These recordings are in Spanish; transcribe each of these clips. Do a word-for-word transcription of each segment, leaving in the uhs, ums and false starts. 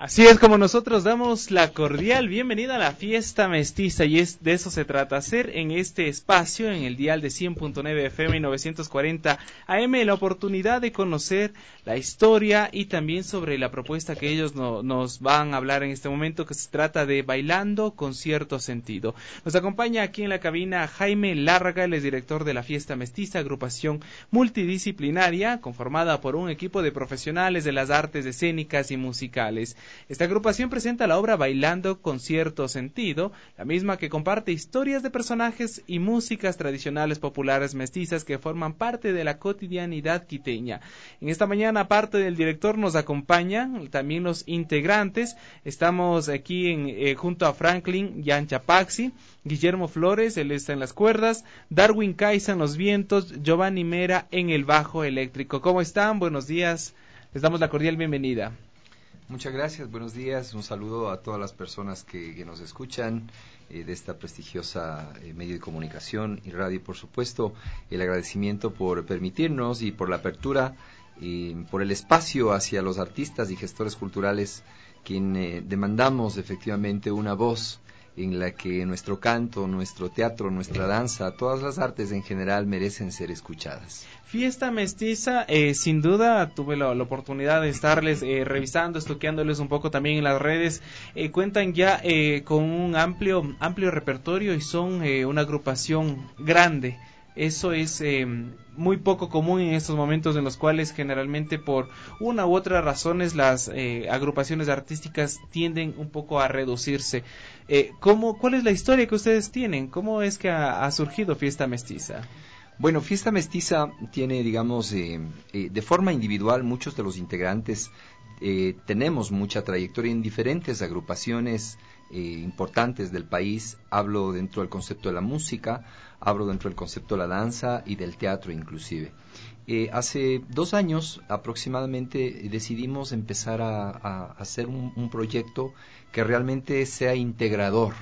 Así es como nosotros damos la cordial bienvenida a la fiesta mestiza, y es de eso se trata, hacer en este espacio, en el dial de cien punto nueve F M y novecientos cuarenta A M, la oportunidad de conocer la historia y también sobre la propuesta que ellos no, nos van a hablar en este momento, que se trata de Bailando con Cierto Sentido. Nos acompaña aquí en la cabina Jaime Larraga, él es director de la fiesta mestiza, agrupación multidisciplinaria conformada por un equipo de profesionales de las artes escénicas y musicales. Esta agrupación presenta la obra Bailando con Cierto Sentido, la misma que comparte historias de personajes y músicas tradicionales populares mestizas que forman parte de la cotidianidad quiteña. En esta mañana, aparte del director, nos acompañan también los integrantes. Estamos aquí en, eh, junto a Franklin Yanchapaxi, Guillermo Flores, él está en las cuerdas, Darwin Caiza en los vientos, Giovanni Mera en el bajo eléctrico. ¿Cómo están? Buenos días, les damos la cordial bienvenida. Muchas gracias, buenos días, un saludo a todas las personas que, que nos escuchan eh, de esta prestigiosa eh, medio de comunicación y radio, por supuesto, el agradecimiento por permitirnos y por la apertura, y por el espacio hacia los artistas y gestores culturales, quien eh, demandamos efectivamente una voz en la que nuestro canto, nuestro teatro, nuestra danza, todas las artes en general merecen ser escuchadas. Fiesta mestiza, eh, sin duda tuve la, la oportunidad de estarles eh, revisando, estoqueándoles un poco también en las redes. Eh, cuentan ya eh, con un amplio amplio repertorio y son eh, una agrupación grande. Eso es eh, muy poco común en estos momentos en los cuales generalmente por una u otra razones las eh, agrupaciones artísticas tienden un poco a reducirse. Eh, ¿cómo, ¿Cuál es la historia que ustedes tienen? ¿Cómo es que ha, ha surgido Fiesta Mestiza? Bueno, Fiesta Mestiza tiene, digamos, eh, eh, de forma individual, muchos de los integrantes eh, tenemos mucha trayectoria en diferentes agrupaciones eh, importantes del país. Hablo dentro del concepto de la música, hablo dentro del concepto de la danza y del teatro inclusive. Eh, hace dos años aproximadamente decidimos empezar a, a hacer un, un proyecto que realmente sea integrador,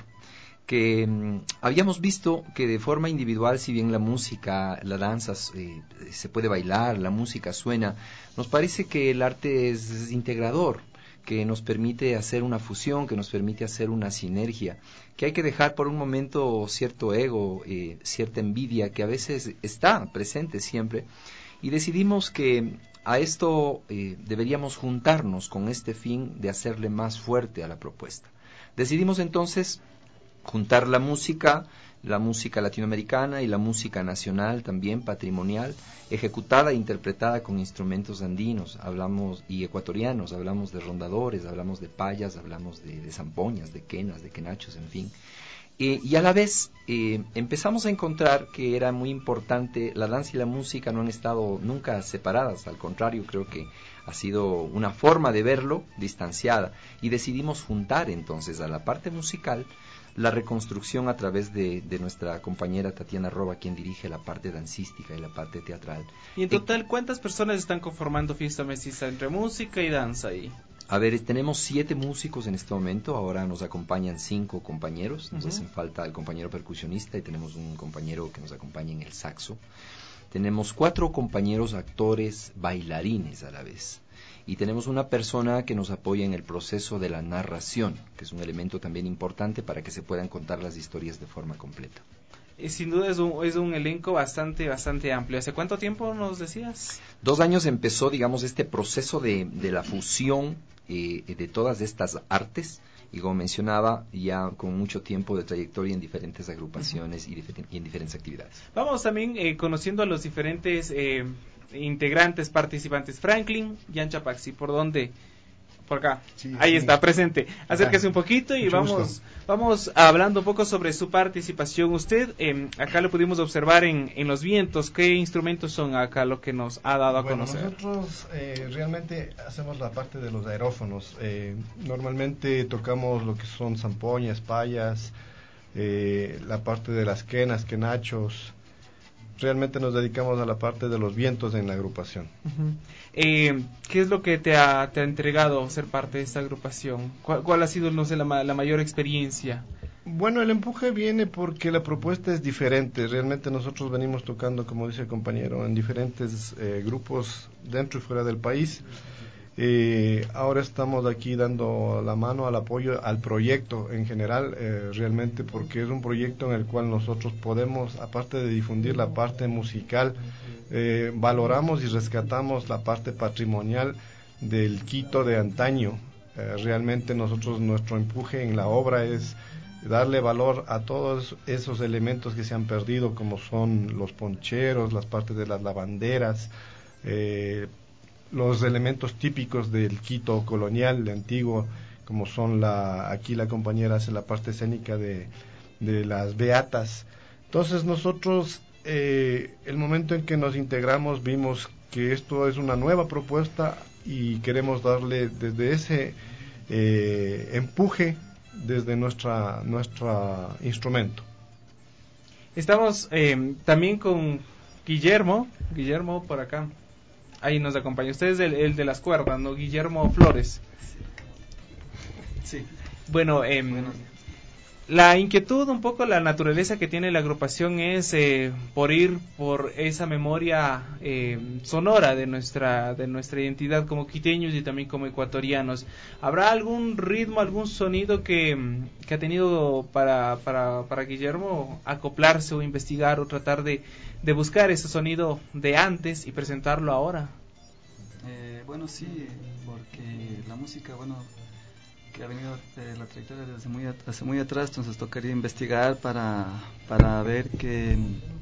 que mmm, habíamos visto que de forma individual, si bien la música, la danza eh, se puede bailar, la música suena, nos parece que el arte es, es integrador, que nos permite hacer una fusión, que nos permite hacer una sinergia, que hay que dejar por un momento cierto ego, eh, cierta envidia que a veces está presente siempre, y decidimos que a esto eh, deberíamos juntarnos con este fin de hacerle más fuerte a la propuesta. Decidimos entonces juntar la música, la música latinoamericana y la música nacional también patrimonial, ejecutada e interpretada con instrumentos andinos, hablamos y ecuatorianos, hablamos de rondadores, hablamos de payas, hablamos de, de zampoñas, de quenas, de quenachos, en fin. Eh, y a la vez eh, empezamos a encontrar que era muy importante, la danza y la música no han estado nunca separadas, al contrario, creo que ha sido una forma de verlo distanciada, y decidimos juntar entonces a la parte musical la reconstrucción a través de, de nuestra compañera Tatiana Roba, quien dirige la parte dancística y la parte teatral. Y en total, ¿cuántas personas están conformando Fiesta Mestiza entre música y danza ahí? A ver, tenemos siete músicos en este momento, ahora nos acompañan cinco compañeros, nos uh-huh. hacen falta el compañero percusionista y tenemos un compañero que nos acompaña en el saxo. Tenemos cuatro compañeros actores bailarines a la vez. Y tenemos una persona que nos apoya en el proceso de la narración, que es un elemento también importante para que se puedan contar las historias de forma completa. Y sin duda es un, es un elenco bastante bastante amplio. ¿Hace cuánto tiempo nos decías? Dos años empezó, digamos, este proceso de, de la fusión eh, de todas estas artes, y como mencionaba, ya con mucho tiempo de trayectoria en diferentes agrupaciones uh-huh. y, difer- y en diferentes actividades. Vamos también eh, conociendo a los diferentes eh, integrantes, participantes. Franklin Yanchapaxi, ¿por dónde? Por acá, sí, ahí sí. Está presente. Acérquese un poquito y vamos vamos hablando un poco sobre su participación. Usted, eh, acá lo pudimos observar en, en los vientos. ¿Qué instrumentos son acá lo que nos ha dado a bueno, conocer? Nosotros eh, realmente hacemos la parte de los aerófonos. Eh, normalmente tocamos lo que son zampoñas, payas, eh, la parte de las quenas, quenachos. Realmente nos dedicamos a la parte de los vientos en la agrupación. Uh-huh. Eh, ¿Qué es lo que te ha, te ha entregado ser parte de esta agrupación? ¿Cuál, cuál ha sido, no sé, la, la mayor experiencia? Bueno, el empuje viene porque la propuesta es diferente. Realmente nosotros venimos tocando, como dice el compañero, en diferentes eh, grupos dentro y fuera del país. Eh, ahora estamos aquí dando la mano al apoyo al proyecto en general, eh, realmente porque es un proyecto en el cual nosotros podemos, aparte de difundir la parte musical, eh, valoramos y rescatamos la parte patrimonial del Quito de antaño. Eh, realmente nosotros, nuestro empuje en la obra es darle valor a todos esos elementos que se han perdido, como son los poncheros, las partes de las lavanderas, eh, los elementos típicos del Quito colonial, de antiguo, como son la, aquí la compañera hace la parte escénica de, de las beatas. Entonces nosotros, eh, el momento en que nos integramos, vimos que esto es una nueva propuesta y queremos darle desde ese eh, empuje, desde nuestra, nuestro instrumento. Estamos eh, también con Guillermo, Guillermo por acá. Ahí nos acompaña. Usted es el, el de las cuerdas, ¿no? Guillermo Flores. Sí. Bueno, eh, la inquietud, un poco la naturaleza que tiene la agrupación es eh, por ir por esa memoria eh, sonora de nuestra de nuestra identidad como quiteños y también como ecuatorianos. ¿Habrá algún ritmo, algún sonido que, que ha tenido para, para, para Guillermo acoplarse o investigar o tratar de de buscar ese sonido de antes y presentarlo ahora? Eh, bueno, sí, porque la música, bueno, que ha venido de la trayectoria desde muy, at- hace muy atrás, entonces tocaría investigar para, para ver que,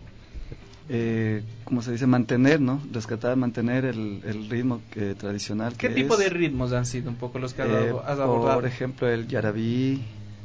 eh, como se dice, mantener, ¿no? Rescatar, mantener el, el ritmo que, tradicional. ¿Qué que tipo es, de ritmos han sido un poco los que eh, has abordado? Por ejemplo, el yarabí,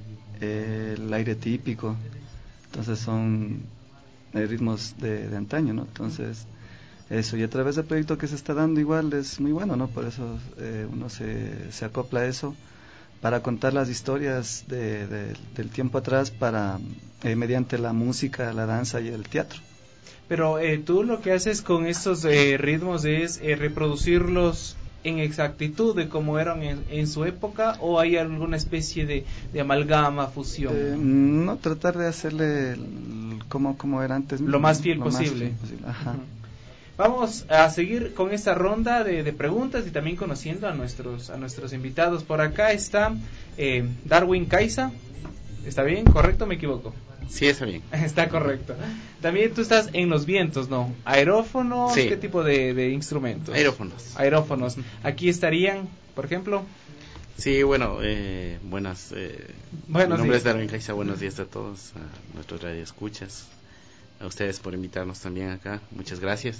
eh, el aire típico, entonces son eh, ritmos de, de antaño, ¿no? Entonces, eso, y a través del proyecto que se está dando igual es muy bueno, ¿no? Por eso eh, uno se, se acopla a eso, para contar las historias de, de, del tiempo atrás, para eh, mediante la música, la danza y el teatro. Pero eh, tú lo que haces con estos eh, ritmos es eh, reproducirlos en exactitud de cómo eran en, en su época, o hay alguna especie de, de amalgama, fusión. Eh, no, tratar de hacerle el, como, como era antes mismo, lo más fiel lo posible. Más fiel posible. Ajá. Uh-huh. Vamos a seguir con esta ronda de, de preguntas y también conociendo a nuestros a nuestros invitados. Por acá está eh, Darwin Caiza. ¿Está bien? ¿Correcto o me equivoco? Sí, está bien. Está correcto. También tú estás en los vientos, ¿no? ¿Aerófonos? Sí. ¿Qué tipo de, de instrumentos? Aerófonos. Aerófonos. Aquí estarían, por ejemplo. Sí, bueno, eh, buenas. Eh, buenos mi nombre días. es Darwin Caiza. Buenos días a todos, a nuestros radioescuchas, a ustedes por invitarnos también acá. Muchas gracias.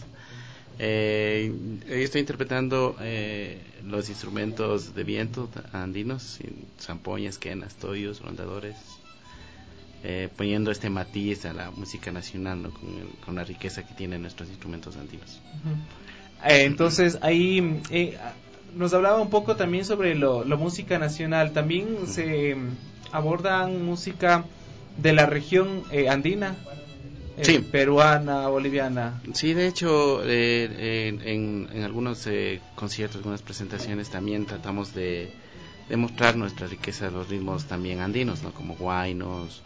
Eh, estoy interpretando eh, los instrumentos de viento andinos, zampoñas, quenas, toyos, rondadores, eh, poniendo este matiz a la música nacional, ¿no? con, el, con la riqueza que tienen nuestros instrumentos andinos. Uh-huh. Eh, entonces ahí eh, nos hablaba un poco también sobre lo, lo música nacional. También uh-huh. se eh, abordan música de la región eh, andina. Eh, sí. Peruana, boliviana. Sí, de hecho, eh, en, en, en algunos eh, conciertos, algunas presentaciones también tratamos de, de mostrar nuestra riqueza de los ritmos también andinos, ¿no? Como guaynos,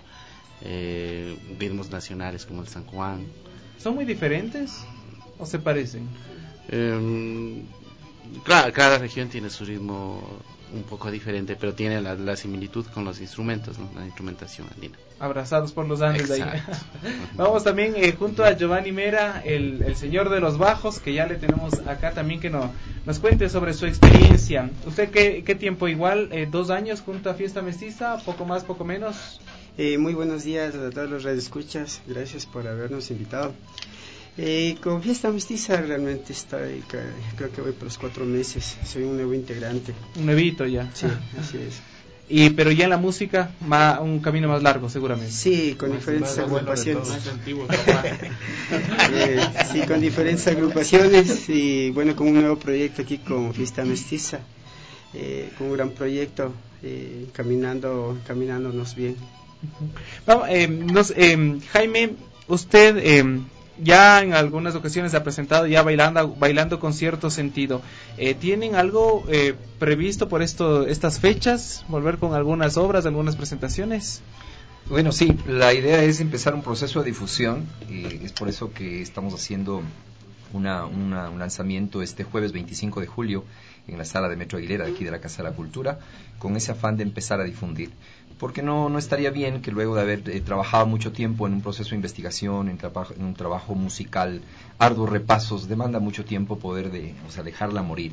eh, ritmos nacionales como el San Juan. ¿Son muy diferentes o se parecen? Eh, claro, cada región tiene su ritmo un poco diferente, pero tiene la, la similitud con los instrumentos, ¿no? La instrumentación andina. Abrazados por los Andes. Exacto. Ahí. Vamos también eh, junto a Giovanni Mera, el, el señor de los bajos, que ya le tenemos acá también, que no, nos cuente sobre su experiencia. ¿Usted qué, qué tiempo? Igual, eh, dos años junto a Fiesta Mestiza, poco más, poco menos. Eh, muy buenos días a todos los radioescuchas, gracias por habernos invitado. Eh, con Fiesta Mestiza realmente estoy, creo que voy por los cuatro meses, soy un nuevo integrante. Un nuevito ya. Sí, así es. Y pero ya en la música, más, un camino más largo seguramente. Sí, con más, diferentes más agrupaciones. Más antiguo, papá. eh, sí, con diferentes agrupaciones y bueno, con un nuevo proyecto aquí con Fiesta Mestiza, eh, con un gran proyecto, eh, caminando, caminándonos bien. Vamos, eh, nos, eh, Jaime, usted eh, ya en algunas ocasiones ha presentado ya bailando, bailando con cierto sentido. Eh, ¿Tienen algo eh, previsto por esto, estas fechas? ¿Volver con algunas obras, algunas presentaciones? Bueno, sí, la idea es empezar un proceso de difusión, eh, es por eso que estamos haciendo una, una, un lanzamiento este jueves veinticinco de julio en la sala de Metro Aguilera, de aquí de la Casa de la Cultura, con ese afán de empezar a difundir. Porque no, no estaría bien que luego de haber eh, trabajado mucho tiempo en un proceso de investigación, en, trabajo, en un trabajo musical, arduos repasos, demanda mucho tiempo poder de, o sea, dejarla morir.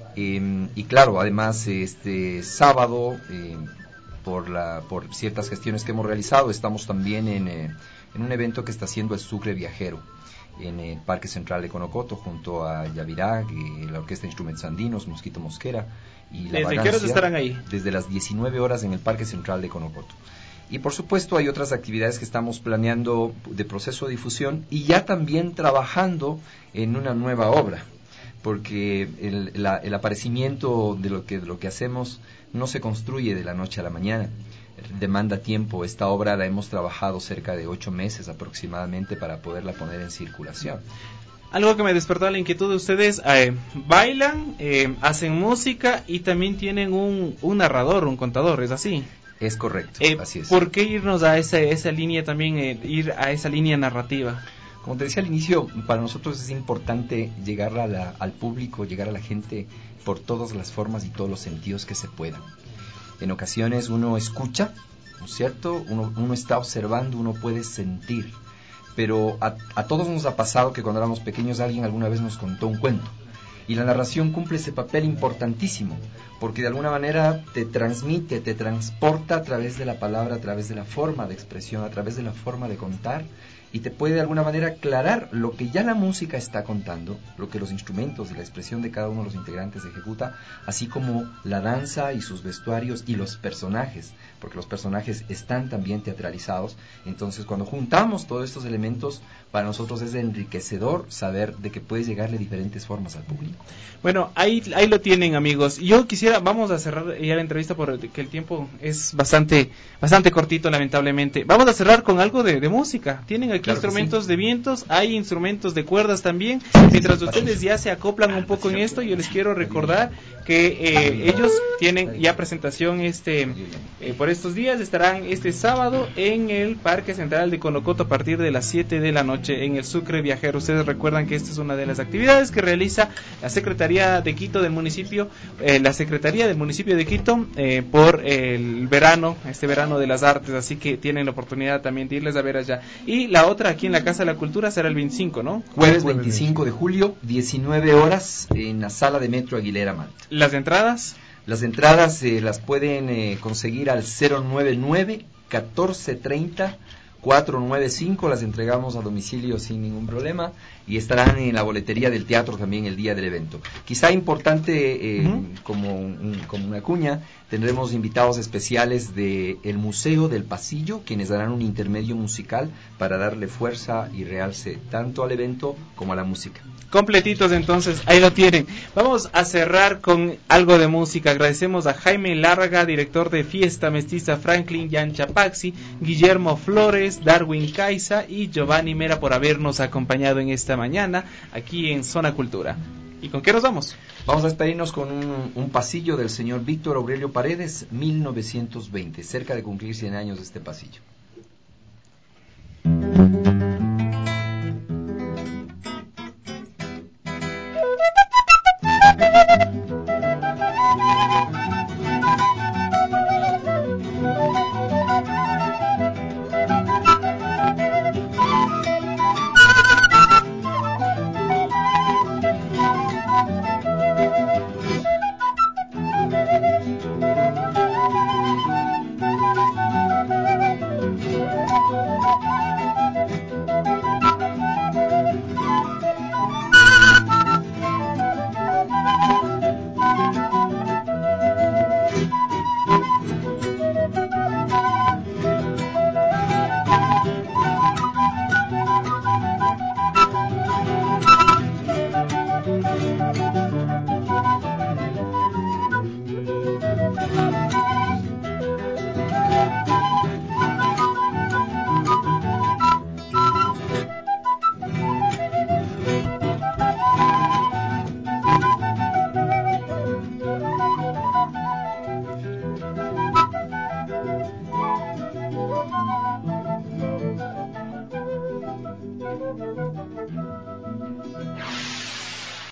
Eh, y claro, además, este sábado, eh, por, la, por ciertas gestiones que hemos realizado, estamos también en, eh, en un evento que está haciendo el Sucre Viajero, en el Parque Central de Conocoto, junto a Yavirag, eh, la Orquesta de Instrumentos Andinos, Mosquito Mosquera y La ¿Desde Vagancia. qué horas estarán ahí? Desde las diecinueve horas en el Parque Central de Conocoto. Y por supuesto hay otras actividades que estamos planeando de proceso de difusión y ya también trabajando en una nueva obra, porque el, la, el aparecimiento de lo que, de lo que hacemos no se construye de la noche a la mañana. Demanda tiempo. Esta obra la hemos trabajado cerca de ocho meses aproximadamente para poderla poner en circulación. Algo que me despertó la inquietud de ustedes, eh, bailan, eh, hacen música y también tienen un, un narrador, un contador, ¿es así? Es correcto, Eh, así es. ¿Por qué irnos a esa, esa línea también, eh, ir a esa línea narrativa? Como te decía al inicio, para nosotros es importante llegar a la, al público, llegar a la gente por todas las formas y todos los sentidos que se puedan. En ocasiones uno escucha, ¿no es cierto? Uno, uno está observando, uno puede sentir. Pero a, a todos nos ha pasado que cuando éramos pequeños alguien alguna vez nos contó un cuento. Y la narración cumple ese papel importantísimo, porque de alguna manera te transmite, te transporta a través de la palabra, a través de la forma de expresión, a través de la forma de contar, y te puede de alguna manera aclarar lo que ya la música está contando, lo que los instrumentos y la expresión de cada uno de los integrantes ejecuta, así como la danza y sus vestuarios y los personajes, porque los personajes están también teatralizados. Entonces, cuando juntamos todos estos elementos, para nosotros es enriquecedor saber de que puedes llegarle diferentes formas al público. Bueno, ahí, ahí lo tienen, amigos. Yo quisiera, vamos a cerrar ya la entrevista porque el tiempo es bastante bastante cortito, lamentablemente. Vamos a cerrar con algo de, de música. Tienen aquí claro instrumentos sí. de vientos, hay instrumentos de cuerdas también. Mientras ustedes ya se acoplan un poco en esto, yo les quiero recordar que eh, ellos tienen ya presentación este eh, por estos días. Estarán este sábado en el Parque Central de Conocoto a partir de las siete de la noche en el Sucre Viajero. Ustedes recuerdan que esta es una de las actividades que realiza la Secretaría de Quito del municipio, eh, la Secretaría del municipio de Quito eh, por el verano, este verano de las artes, así que tienen la oportunidad también de irles a ver allá. Y la otra aquí en la Casa de la Cultura será el veinticinco, ¿no? Jueves veinticinco de julio, diecinueve horas en la sala de Metro Aguilera Manta. ¿Las entradas? Las entradas eh, las pueden eh, conseguir al cero nueve nueve, catorce treinta, cuatro nueve cinco, las entregamos a domicilio sin ningún problema y estarán en la boletería del teatro también el día del evento. Quizá importante, eh, uh-huh. como, un, como una cuña, tendremos invitados especiales de el Museo del Pasillo, quienes darán un intermedio musical para darle fuerza y realce tanto al evento como a la música. Completitos, entonces, ahí lo tienen. Vamos a cerrar con algo de música. Agradecemos a Jaime Larga, director de Fiesta Mestiza, Franklin Yan Chapaxi, Guillermo Flores, Darwin Caiza y Giovanni Mera por habernos acompañado en esta mañana aquí en Zona Cultura. ¿Y con qué nos vamos? Vamos a despedirnos con un, un pasillo del señor Víctor Aurelio Paredes, mil novecientos veinte, cerca de cumplir cien años de este pasillo.